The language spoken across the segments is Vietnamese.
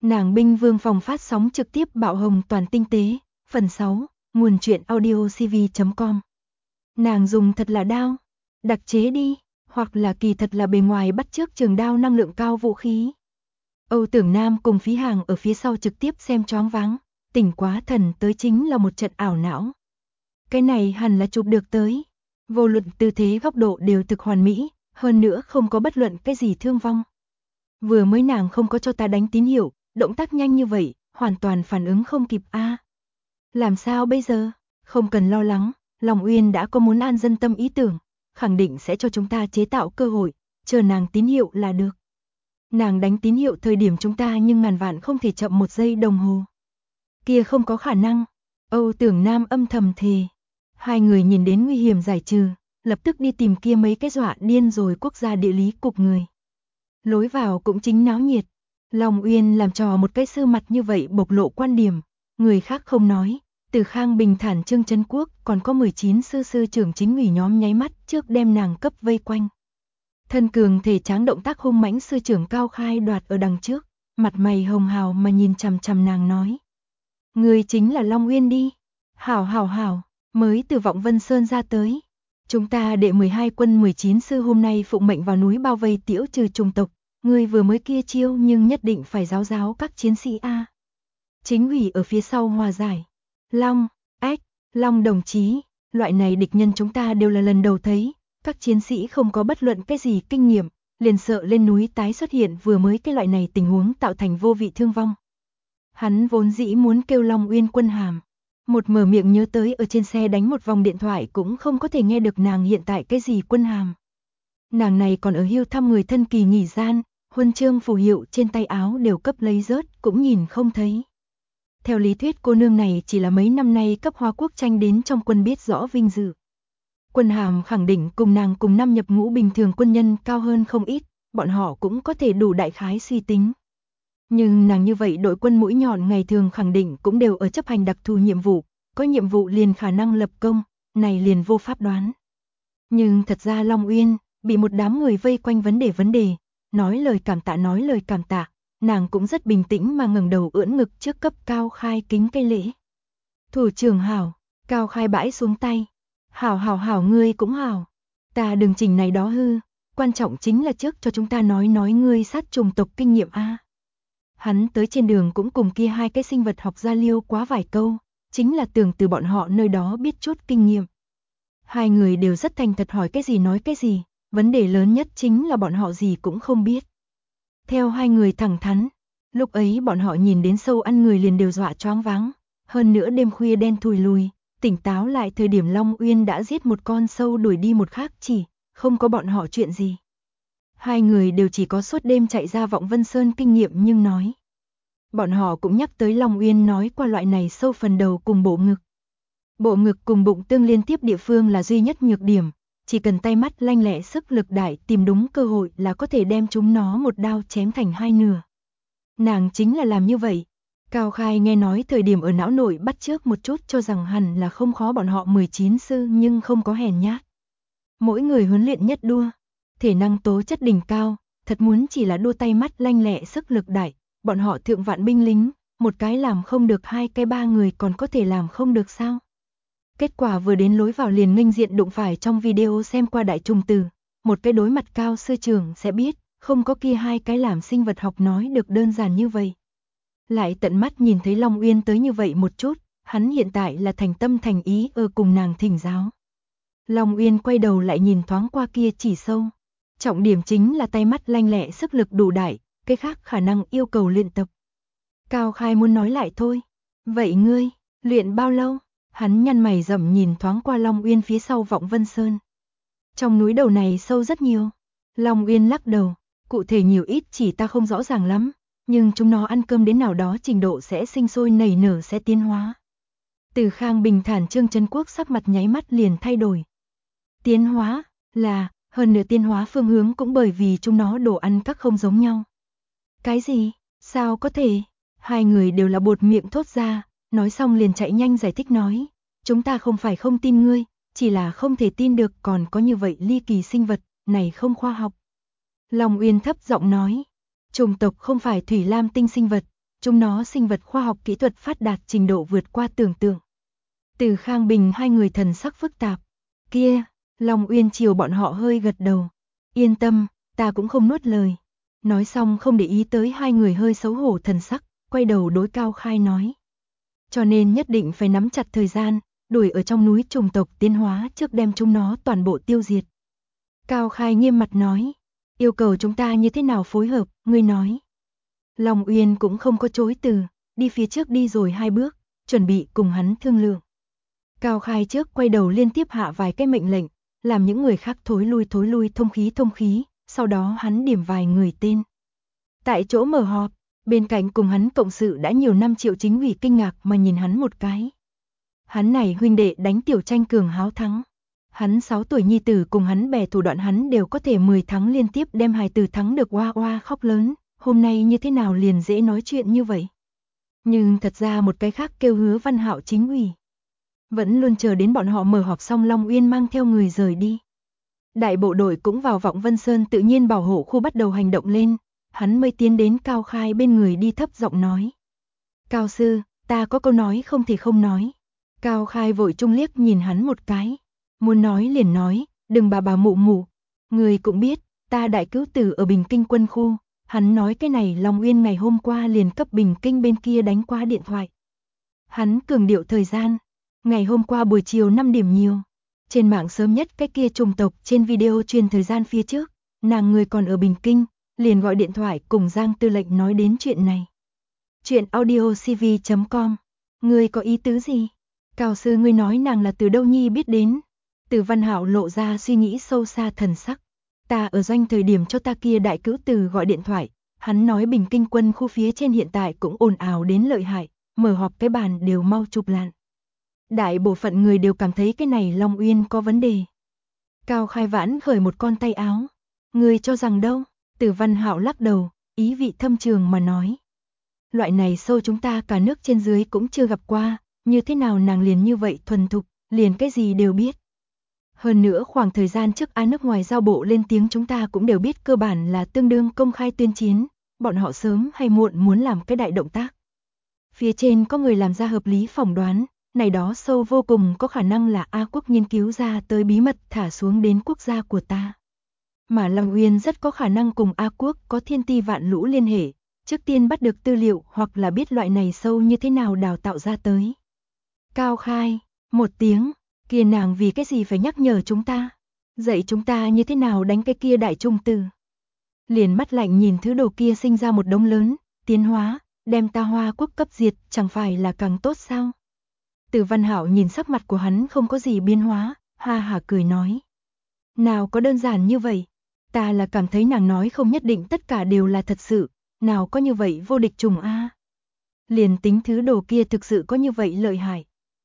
Nàng binh vương phòng phát sóng trực tiếp bạo hồng toàn tinh tế, phần 6, nguồn truyện audio cv.com. Nàng dùng thật là đao, đặc chế đi, hoặc là kỳ thật là bề ngoài bắt chước trường đao năng lượng cao vũ khí. Âu Tưởng Nam cùng Phí Hàng ở phía sau trực tiếp xem choáng váng, tỉnh quá thần tới chính là một trận ảo não. Cái này hẳn là chụp được tới, vô luận tư thế góc độ đều thực hoàn mỹ, hơn nữa không có bất luận cái gì thương vong. Vừa mới nàng không có cho ta đánh tín hiệu, động tác nhanh như vậy, hoàn toàn phản ứng không kịp a. Làm sao bây giờ? Không cần lo lắng, Long Uyên đã có muốn an dân tâm ý tưởng, khẳng định sẽ cho chúng ta chế tạo cơ hội, chờ nàng tín hiệu là được. Nàng đánh tín hiệu thời điểm chúng ta nhưng ngàn vạn không thể chậm 1 giây đồng hồ. Kia không có khả năng, Âu Tưởng Nam âm thầm thề. Hai người nhìn đến nguy hiểm giải trừ, lập tức đi tìm kia mấy cái dọa điên rồi quốc gia địa lý cục người. Lối vào cũng chính náo nhiệt. Long Uyên làm trò một cái sư mặt như vậy bộc lộ quan điểm, người khác không nói, từ Khang Bình Thản Trương Trấn Quốc còn có 19 sư trưởng chính ủy nhóm nháy mắt trước đem nàng cấp vây quanh. Thân cường thể tráng động tác hung mãnh sư trưởng Cao Khai đoạt ở đằng trước, mặt mày hồng hào mà nhìn chằm chằm nàng nói. Người chính là Long Uyên đi. Hảo, mới từ Vọng Vân Sơn ra tới. Chúng ta đệ 12 quân 19 sư hôm nay phụng mệnh vào núi bao vây Tiễu Trừ chủng tộc. Người vừa mới kia chiêu nhưng nhất định phải giáo giáo các chiến sĩ a. Chính ủy ở phía sau hòa giải. Long đồng chí, loại này địch nhân chúng ta đều là lần đầu thấy, các chiến sĩ không có bất luận cái gì kinh nghiệm, liền sợ lên núi tái xuất hiện vừa mới cái loại này tình huống tạo thành vô vị thương vong. Hắn vốn dĩ muốn kêu Long Uyên quân hàm, một mở miệng nhớ tới ở trên xe đánh một vòng điện thoại cũng không có thể nghe được nàng hiện tại cái gì quân hàm. Nàng này còn ở hưu thăm người thân kỳ nghỉ gian, huân chương phù hiệu trên tay áo đều cấp lấy rớt, cũng nhìn không thấy. Theo lý thuyết cô nương này chỉ là mấy năm nay cấp Hoa Quốc tranh đến trong quân biết rõ vinh dự. Quân hàm khẳng định cùng nàng cùng năm nhập ngũ bình thường quân nhân cao hơn không ít, bọn họ cũng có thể đủ đại khái suy tính. Nhưng nàng như vậy đội quân mũi nhọn ngày thường khẳng định cũng đều ở chấp hành đặc thù nhiệm vụ, có nhiệm vụ liền khả năng lập công, này liền vô pháp đoán. Nhưng thật ra Long Uyên, bị một đám người vây quanh vấn đề, nói lời cảm tạ, nàng cũng rất bình tĩnh mà ngẩng đầu ưỡn ngực trước cấp Cao Khai kính cây lễ. Thủ trưởng hảo, Cao Khai bãi xuống tay. Hảo ngươi cũng hảo. Ta đừng chỉnh này đó hư, quan trọng chính là trước cho chúng ta nói ngươi sát trùng tộc kinh nghiệm a. Hắn tới trên đường cũng cùng kia hai cái sinh vật học gia liêu quá vài câu, chính là tưởng từ bọn họ nơi đó biết chút kinh nghiệm. Hai người đều rất thành thật hỏi cái gì nói cái gì, vấn đề lớn nhất chính là bọn họ gì cũng không biết. Theo hai người thẳng thắn, lúc ấy bọn họ nhìn đến sâu ăn người liền đều dọa choáng váng, hơn nữa đêm khuya đen thùi lùi, tỉnh táo lại thời điểm Long Uyên đã giết một con sâu đuổi đi một khác chỉ, không có bọn họ chuyện gì. Hai người đều chỉ có suốt đêm chạy ra Vọng Vân Sơn kinh nghiệm nhưng nói. Bọn họ cũng nhắc tới Long Uyên nói qua loại này sâu phần đầu cùng bộ ngực. Bộ ngực cùng bụng tương liên tiếp địa phương là duy nhất nhược điểm, chỉ cần tay mắt lanh lẹ sức lực đại tìm đúng cơ hội là có thể đem chúng nó một đao chém thành hai nửa. Nàng chính là làm như vậy. Cao Khai nghe nói thời điểm ở não nội bắt chước một chút cho rằng hẳn là không khó bọn họ 19 sư nhưng không có hèn nhát. Mỗi người huấn luyện nhất đua, thể năng tố chất đỉnh cao, thật muốn chỉ là đua tay mắt lanh lẹ sức lực đại, bọn họ thượng vạn binh lính, một cái làm không được hai cái ba người còn có thể làm không được sao? Kết quả vừa đến lối vào liền nghênh diện đụng phải trong video xem qua đại trùng từ, một cái đối mặt Cao sư trưởng sẽ biết, không có kia hai cái làm sinh vật học nói được đơn giản như vậy. Lại tận mắt nhìn thấy Long Uyên tới như vậy một chút, hắn hiện tại là thành tâm thành ý ở cùng nàng thỉnh giáo. Long Uyên quay đầu lại nhìn thoáng qua kia chỉ sâu. Trọng điểm chính là tay mắt lanh lẹ sức lực đủ đại, cái khác khả năng yêu cầu luyện tập. Cao Khai muốn nói lại thôi. Vậy ngươi, luyện bao lâu? Hắn nhăn mày rậm nhìn thoáng qua Long Uyên phía sau Vọng Vân Sơn. Trong núi đầu này sâu rất nhiều. Long Uyên lắc đầu, cụ thể nhiều ít chỉ ta không rõ ràng lắm, nhưng chúng nó ăn cơm đến nào đó trình độ sẽ sinh sôi nảy nở sẽ tiến hóa. Từ Khang Bình Thản Trương Trấn Quốc sắc mặt nháy mắt liền thay đổi. Tiến hóa, là, hơn nữa tiến hóa phương hướng cũng bởi vì chúng nó đồ ăn các không giống nhau. Cái gì? Sao có thể? Hai người đều là buột miệng thốt ra, nói xong liền chạy nhanh giải thích nói. Chúng ta không phải không tin ngươi, chỉ là không thể tin được còn có như vậy ly kỳ sinh vật, này không khoa học. Long Uyên thấp giọng nói, chủng tộc không phải thủy lam tinh sinh vật, Chúng nó sinh vật khoa học kỹ thuật phát đạt trình độ vượt qua tưởng tượng. Từ Khang Bình hai người thần sắc phức tạp. Kia, Long Uyên chiều bọn họ hơi gật đầu. Yên tâm, ta cũng không nuốt lời. Nói xong không để ý tới hai người hơi xấu hổ thần sắc, quay đầu đối Cao Khai nói. Cho nên nhất định phải nắm chặt thời gian, đuổi ở trong núi trùng tộc tiến hóa trước đem chúng nó toàn bộ tiêu diệt. Cao Khai nghiêm mặt nói. Yêu cầu chúng ta như thế nào phối hợp, ngươi nói. Long Uyên cũng không có chối từ, đi phía trước đi rồi 2 bước, chuẩn bị cùng hắn thương lượng. Cao Khai trước quay đầu liên tiếp hạ vài cái mệnh lệnh, làm những người khác thối lui thông khí, sau đó hắn điểm vài người tên. Tại chỗ mở họp, bên cạnh cùng hắn cộng sự đã nhiều năm Triệu Chính Ủy kinh ngạc mà nhìn hắn một cái. Hắn này huynh đệ đánh Tiểu Tranh cường háo thắng. Hắn 6 tuổi nhi tử cùng hắn bè thủ đoạn hắn đều có thể 10 tháng liên tiếp đem hài tử thắng được oa oa khóc lớn, hôm nay như thế nào liền dễ nói chuyện như vậy. Nhưng thật ra một cái khác kêu Hứa Văn Hạo chính ủy. Vẫn luôn chờ đến bọn họ mở họp xong Long Uyên mang theo người rời đi. Đại bộ đội cũng vào Vọng Vân Sơn tự nhiên bảo hộ khu bắt đầu hành động lên, hắn mới tiến đến Cao Khai bên người đi thấp giọng nói. Cao sư, ta có câu nói không thể không nói. Cao Khai vội trung liếc nhìn hắn một cái. Muốn nói liền nói, đừng bà mụ mụ. Người cũng biết, ta đại cứu tử ở Bình Kinh quân khu. Hắn nói cái này Long Uyên ngày hôm qua liền cấp Bình Kinh bên kia đánh qua điện thoại. Hắn cường điệu thời gian. Ngày hôm qua buổi chiều 5 điểm nhiều. Trên mạng sớm nhất cái kia trùng tộc trên video truyền thời gian phía trước. Nàng người còn ở Bình Kinh, liền gọi điện thoại cùng Giang Tư lệnh nói đến chuyện này. Chuyện audiocv.com. Ngươi có ý tứ gì? Cao sư ngươi nói nàng là từ đâu nhi biết đến? Từ Văn Hạo lộ ra suy nghĩ sâu xa thần sắc. Ta ở doanh thời điểm cho ta kia đại cứu từ gọi điện thoại, hắn nói Bình Kinh quân khu phía trên hiện tại cũng ồn ào đến lợi hại, mở họp cái bàn đều mau chụp lạn. Đại bộ phận người đều cảm thấy cái này Long Uyên có vấn đề. Cao Khai vãn khởi một con tay áo. Người cho rằng đâu? Từ Văn Hạo lắc đầu, ý vị thâm trường mà nói. Loại này sâu chúng ta cả nước trên dưới cũng chưa gặp qua, như thế nào nàng liền như vậy thuần thục, liền cái gì đều biết. Hơn nữa khoảng thời gian trước nước ngoài giao bộ lên tiếng chúng ta cũng đều biết cơ bản là tương đương công khai tuyên chiến, bọn họ sớm hay muộn muốn làm cái đại động tác. Phía trên có người làm ra hợp lý phỏng đoán, này đó sâu vô cùng có khả năng là A Quốc nghiên cứu ra tới bí mật thả xuống đến quốc gia của ta. Mà Long Uyên rất có khả năng cùng A Quốc có thiên ti vạn lũ liên hệ, trước tiên bắt được tư liệu hoặc là biết loại này sâu như thế nào đào tạo ra tới. Cao Khai, một tiếng. Kia nàng vì cái gì phải nhắc nhở chúng ta, dạy chúng ta như thế nào đánh cái kia đại trung tử. Liền mắt lạnh nhìn thứ đồ kia sinh ra một đống lớn, tiến hóa, đem ta Hoa Quốc cấp diệt, chẳng phải là càng tốt sao? Từ Văn Hạo nhìn sắc mặt của hắn không có gì biến hóa, ha hả cười nói. Nào có đơn giản như vậy, ta là cảm thấy nàng nói không nhất định tất cả đều là thật sự, nào có như vậy vô địch trùng a. Liền tính thứ đồ kia thực sự có như vậy lợi hại.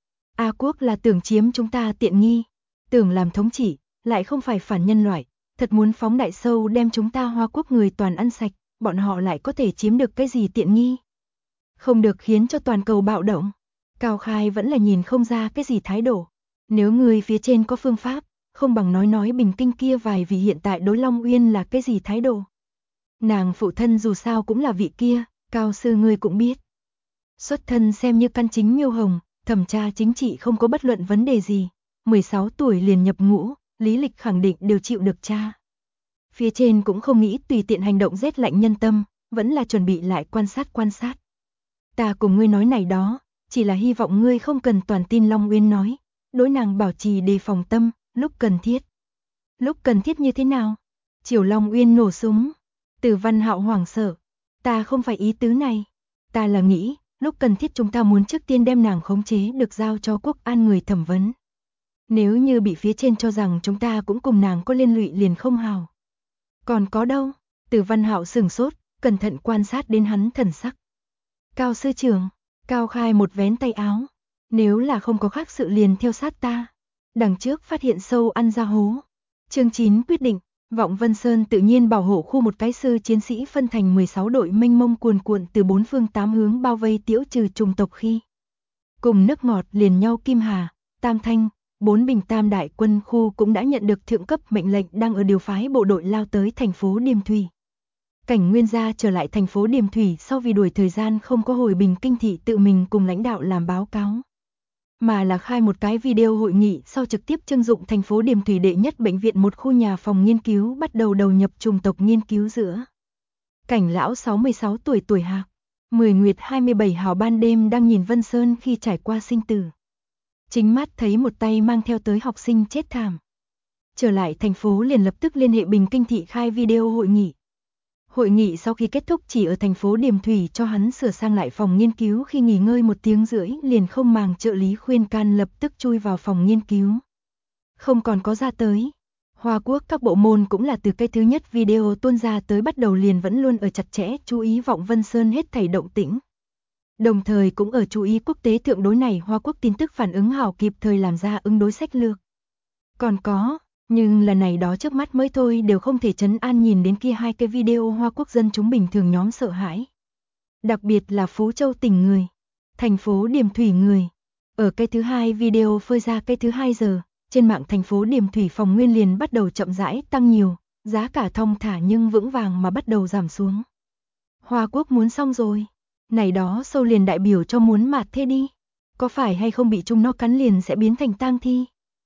A Quốc là tưởng chiếm chúng ta tiện nghi, tưởng làm thống trị, lại không phải phản nhân loại, thật muốn phóng đại sâu đem chúng ta Hoa Quốc người toàn ăn sạch, bọn họ lại có thể chiếm được cái gì tiện nghi. Không được khiến cho toàn cầu bạo động. Cao Khai vẫn là nhìn không ra cái gì thái độ. Nếu người phía trên có phương pháp, không bằng nói Bình Kinh kia vài vì hiện tại đối Long Uyên là cái gì thái độ. Nàng phụ thân dù sao cũng là vị kia, Cao sư ngươi cũng biết. Xuất thân xem như căn chính Miêu Hồng. Thẩm tra chính trị không có bất luận vấn đề gì, 16 tuổi liền nhập ngũ, lý lịch khẳng định đều chịu được tra. Phía trên cũng không nghĩ tùy tiện hành động rét lạnh nhân tâm, vẫn là chuẩn bị lại quan sát. Ta cùng ngươi nói này đó, chỉ là hy vọng ngươi không cần toàn tin Long Uyên nói, đối nàng bảo trì đề phòng tâm, lúc cần thiết. Lúc cần thiết như thế nào? Chiều Long Uyên nổ súng. Từ Văn Hạo hoảng sợ. Ta không phải ý tứ này. Ta là nghĩ, lúc cần thiết chúng ta muốn trước tiên đem nàng khống chế được giao cho quốc an người thẩm vấn. Nếu như bị phía trên cho rằng chúng ta cũng cùng nàng có liên lụy liền không hào. Còn có đâu? Từ Văn Hạo sửng sốt, cẩn thận quan sát đến hắn thần sắc. Cao sư trưởng, Cao Khai một vén tay áo. Nếu là không có khác sự liền theo sát ta. Đằng trước phát hiện sâu ăn ra hố. Chương 9 quyết định. Vọng Vân Sơn tự nhiên bảo hộ khu một cái sư chiến sĩ phân thành 16 đội mênh mông cuồn cuộn từ 4 phương 8 hướng bao vây tiễu trừ trùng tộc khi. Cùng nước ngọt liền nhau Kim Hà, Tam Thanh, 4 Bình Tam đại quân khu cũng đã nhận được thượng cấp mệnh lệnh đang ở điều phái bộ đội lao tới thành phố Điềm Thủy. Cảnh Nguyên gia trở lại thành phố Điềm Thủy sau vì đuổi thời gian không có hồi Bình Kinh thị tự mình cùng lãnh đạo làm báo cáo, mà là khai một cái video hội nghị sau trực tiếp trưng dụng thành phố Điềm Thủy đệ nhất bệnh viện một khu nhà phòng nghiên cứu bắt đầu đầu nhập chủng tộc nghiên cứu giữa. Cảnh lão 66 tuổi tuổi Hạc, 10 Nguyệt 27 hào ban đêm đang nhìn Vân Sơn khi trải qua sinh tử. Chính mắt thấy một tay mang theo tới học sinh chết thảm. Trở lại thành phố liền lập tức liên hệ Bình Kinh thị khai video hội nghị. Hội nghị sau khi kết thúc chỉ ở thành phố Điềm Thủy cho hắn sửa sang lại phòng nghiên cứu, khi nghỉ ngơi 1 tiếng rưỡi liền không màng trợ lý khuyên can lập tức chui vào phòng nghiên cứu. Không còn có ra tới. Hoa Quốc các bộ môn cũng là từ cái thứ nhất video tuôn ra tới bắt đầu liền vẫn luôn ở chặt chẽ chú ý Vọng Vân Sơn hết thảy động tĩnh. Đồng thời cũng ở chú ý quốc tế thượng đối này Hoa Quốc tin tức phản ứng hảo kịp thời làm ra ứng đối sách lược. Còn có, nhưng lần này đó trước mắt mới thôi đều không thể trấn an nhìn đến kia 2 cái video Hoa Quốc dân chúng bình thường nhóm sợ hãi. Đặc biệt là Phú Châu tỉnh người, thành phố Điềm Thủy người. Ở cái thứ 2 video phơi ra cái thứ 2 giờ, trên mạng thành phố Điềm Thủy phòng nguyên liền bắt đầu chậm rãi tăng nhiều, giá cả thong thả nhưng vững vàng mà bắt đầu giảm xuống. Hoa Quốc muốn xong rồi. Này đó sâu liền đại biểu cho muốn mạt thế đi. Có phải hay không bị chúng nó cắn liền sẽ biến thành tang thi?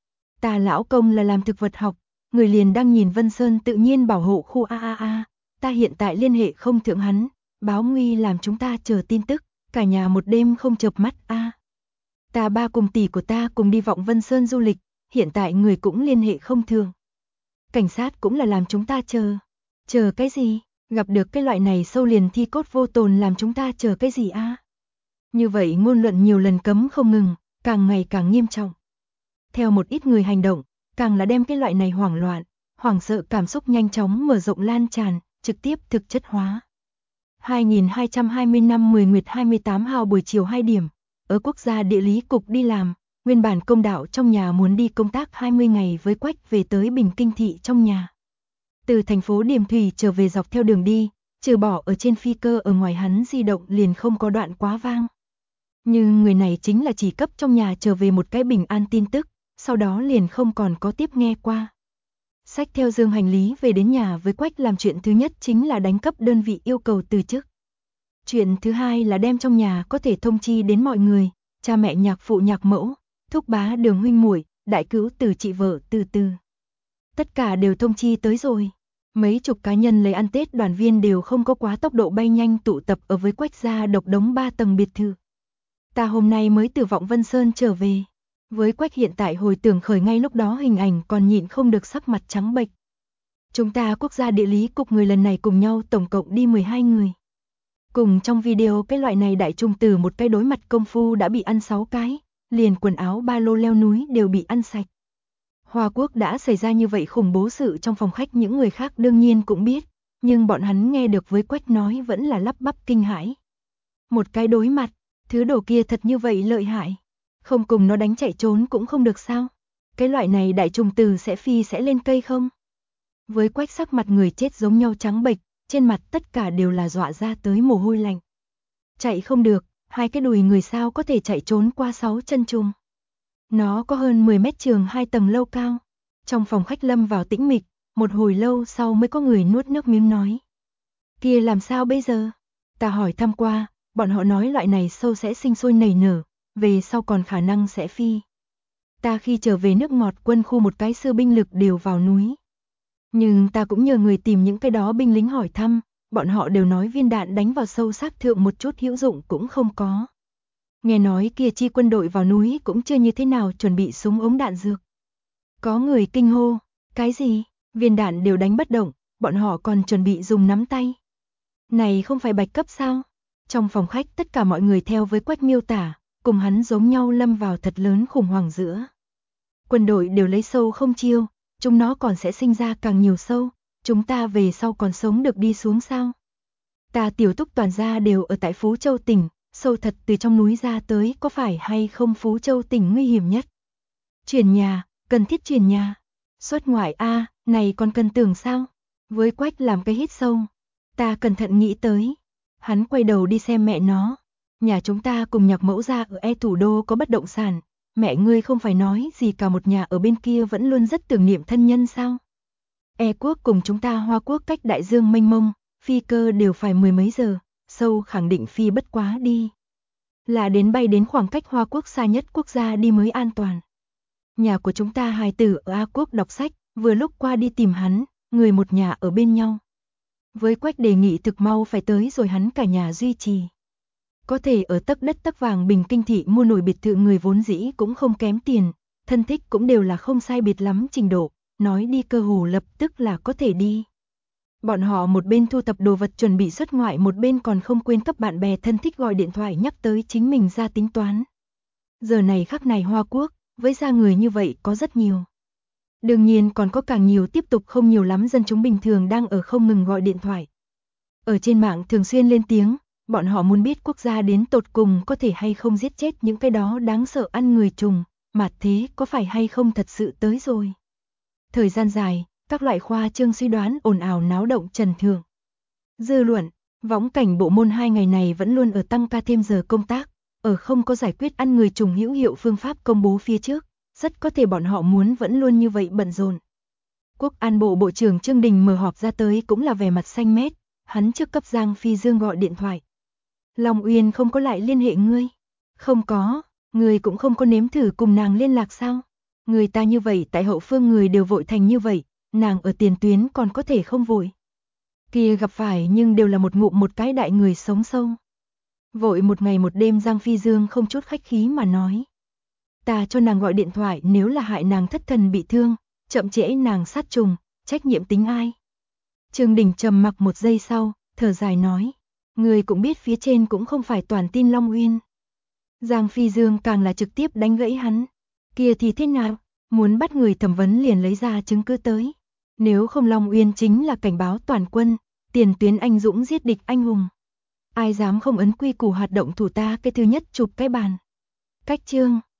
Ta lão công là làm thực vật học, người liền đang nhìn Vân Sơn tự nhiên bảo hộ khu AAA, ta hiện tại liên hệ không thượng hắn, báo nguy làm chúng ta chờ tin tức, cả nhà một đêm không chợp mắt a. Ta ba cùng tỷ của ta cùng đi Vọng Vân Sơn du lịch, hiện tại người cũng liên hệ không thường. Cảnh sát cũng là làm chúng ta chờ. Chờ cái gì? Gặp được cái loại này sâu liền thi cốt vô tồn làm chúng ta chờ cái gì a? Như vậy ngôn luận nhiều lần cấm không ngừng, càng ngày càng nghiêm trọng. Theo một ít người hành động, càng là đem cái loại này hoảng loạn, hoảng sợ cảm xúc nhanh chóng mở rộng lan tràn, trực tiếp thực chất hóa. 2220 năm 10 Nguyệt 28 hào buổi chiều 2 điểm, ở Quốc gia Địa lý Cục đi làm, nguyên bản công đạo trong nhà muốn đi công tác 20 ngày với Quách về tới Bình Kinh thị trong nhà. Từ thành phố Điềm Thủy trở về dọc theo đường đi, trừ bỏ ở trên phi cơ ở ngoài hắn di động liền không có đoạn quá vang. Nhưng người này chính là chỉ cấp trong nhà trở về một cái bình an tin tức, sau đó liền không còn có tiếp nghe qua. Xách theo dương hành lý về đến nhà với Quách làm chuyện thứ nhất chính là đánh cấp đơn vị yêu cầu từ chức. Chuyện thứ hai là đem trong nhà có thể thông chi đến mọi người, cha mẹ nhạc phụ nhạc mẫu, thúc bá Đường huynh muội, đại cứu từ chị vợ từ từ. Tất cả đều thông chi tới rồi. Mấy chục cá nhân lấy ăn Tết đoàn viên đều không có quá tốc độ bay nhanh tụ tập ở với Quách gia độc đống 3 tầng biệt thự. Ta hôm nay mới từ Vọng Vân Sơn trở về. Với Quách hiện tại hồi tưởng khởi ngay lúc đó hình ảnh còn nhịn không được sắc mặt trắng bệch. Chúng ta Quốc gia Địa lý Cục người lần này cùng nhau tổng cộng đi 12 người. Cùng trong video cái loại này đại trung tử một cái đối mặt công phu đã bị ăn 6 cái, liền quần áo ba lô leo núi đều bị ăn sạch. Hoa Quốc đã xảy ra như vậy khủng bố sự trong phòng khách những người khác đương nhiên cũng biết, nhưng bọn hắn nghe được với Quách nói vẫn là lắp bắp kinh hãi. Một cái đối mặt, thứ đồ kia thật như vậy lợi hại, không cùng nó đánh chạy trốn cũng không được sao? Cái loại này đại trùng tử sẽ phi sẽ lên cây không? Với Quách sắc mặt người chết giống nhau trắng bệch, trên mặt tất cả đều là dọa ra tới mồ hôi lạnh. Chạy không được, 2 cái đùi người sao có thể chạy trốn qua 6 chân trùng? Nó có hơn 10 mét trường 2 tầng lâu cao. Trong phòng khách lâm vào tĩnh mịch, một hồi lâu sau mới có người nuốt nước miếng nói. Kia làm sao bây giờ? Ta hỏi thăm qua, bọn họ nói loại này sâu sẽ sinh sôi nảy nở, về sau còn khả năng sẽ phi. Ta khi trở về nước ngọt quân khu một cái sư binh lực đều vào núi. Nhưng ta cũng nhờ người tìm những cái đó binh lính hỏi thăm, bọn họ đều nói viên đạn đánh vào sâu xác thượng một chút hữu dụng cũng không có. Nghe nói kia chi quân đội vào núi cũng chưa như thế nào chuẩn bị súng ống đạn dược. Có người kinh hô, cái gì, viên đạn đều đánh bất động, bọn họ còn chuẩn bị dùng nắm tay. Này không phải bạch cấp sao? Trong phòng khách tất cả mọi người theo với Quách miêu tả, cùng hắn giống nhau lâm vào thật lớn khủng hoảng giữa. Quân đội đều lấy sâu không chiêu, chúng nó còn sẽ sinh ra càng nhiều sâu, chúng ta về sau còn sống được đi xuống sao? Ta tiểu túc toàn gia đều ở tại Phú Châu tỉnh, sâu thật từ trong núi ra tới có phải hay không Phú Châu tỉnh nguy hiểm nhất? Chuyển nhà, cần thiết chuyển nhà. Xuất ngoại a, này còn cần tưởng sao? Với Quách làm cái hít sâu. Ta cẩn thận nghĩ tới. Hắn quay đầu đi xem mẹ nó. Nhà chúng ta cùng nhạc mẫu gia ở thủ đô có bất động sản. Mẹ ngươi không phải nói gì cả một nhà ở bên kia vẫn luôn rất tưởng niệm thân nhân sao? Quốc cùng chúng ta Hoa Quốc cách đại dương mênh mông, phi cơ đều phải mười mấy giờ, sâu khẳng định phi bất quá đi. Là đến bay đến khoảng cách Hoa Quốc xa nhất quốc gia đi mới an toàn. Nhà của chúng ta hài tử ở A Quốc đọc sách, vừa lúc qua đi tìm hắn, người một nhà ở bên nhau. Với Quách đề nghị thực mau phải tới rồi hắn cả nhà duy trì. Có thể ở tấc đất tấc vàng Bình Kinh thị mua nổi biệt thự người vốn dĩ cũng không kém tiền, thân thích cũng đều là không sai biệt lắm trình độ, nói đi cơ hồ lập tức là có thể đi. Bọn họ một bên thu thập đồ vật chuẩn bị xuất ngoại, một bên còn không quên cấp bạn bè thân thích gọi điện thoại nhắc tới chính mình ra tính toán. Giờ này khắc này Hoa Quốc, với ra người như vậy có rất nhiều. Đương nhiên còn có càng nhiều tiếp tục không nhiều lắm dân chúng bình thường đang ở không ngừng gọi điện thoại. Ở trên mạng thường xuyên lên tiếng, bọn họ muốn biết quốc gia đến tột cùng có thể hay không giết chết những cái đó đáng sợ ăn người trùng, mà thế có phải hay không thật sự tới rồi. Thời gian dài, các loại khoa trương suy đoán ồn ào náo động trần thượng. Dư luận, võng cảnh bộ môn 2 ngày này vẫn luôn ở tăng ca thêm giờ công tác, ở không có giải quyết ăn người trùng hữu hiệu phương pháp công bố phía trước, rất có thể bọn họ muốn vẫn luôn như vậy bận rộn. Quốc an bộ bộ trưởng Trương Đình mở họp ra tới cũng là vẻ mặt xanh mét, hắn trước cấp Giang Phi Dương gọi điện thoại. Long Uyên không có lại liên hệ ngươi? Không có, ngươi cũng không có nếm thử cùng nàng liên lạc sao? Người ta như vậy tại hậu phương người đều vội thành như vậy, nàng ở tiền tuyến còn có thể không vội. Kia gặp phải nhưng đều là một ngụm một cái đại người sống sâu. Vội một ngày một đêm Giang Phi Dương không chút khách khí mà nói. Ta cho nàng gọi điện thoại, nếu là hại nàng thất thần bị thương, chậm trễ nàng sát trùng, trách nhiệm tính ai? Trương Đình trầm mặc một giây sau, thở dài nói. Người cũng biết phía trên cũng không phải toàn tin Long Uyên. Giang Phi Dương càng là trực tiếp đánh gãy hắn. Kia thì thế nào? Muốn bắt người thẩm vấn liền lấy ra chứng cứ tới. Nếu không Long Uyên chính là cảnh báo toàn quân, tiền tuyến anh dũng giết địch anh hùng. Ai dám không ấn quy củ hoạt động thủ ta cái thứ nhất chụp cái bàn. Cách chương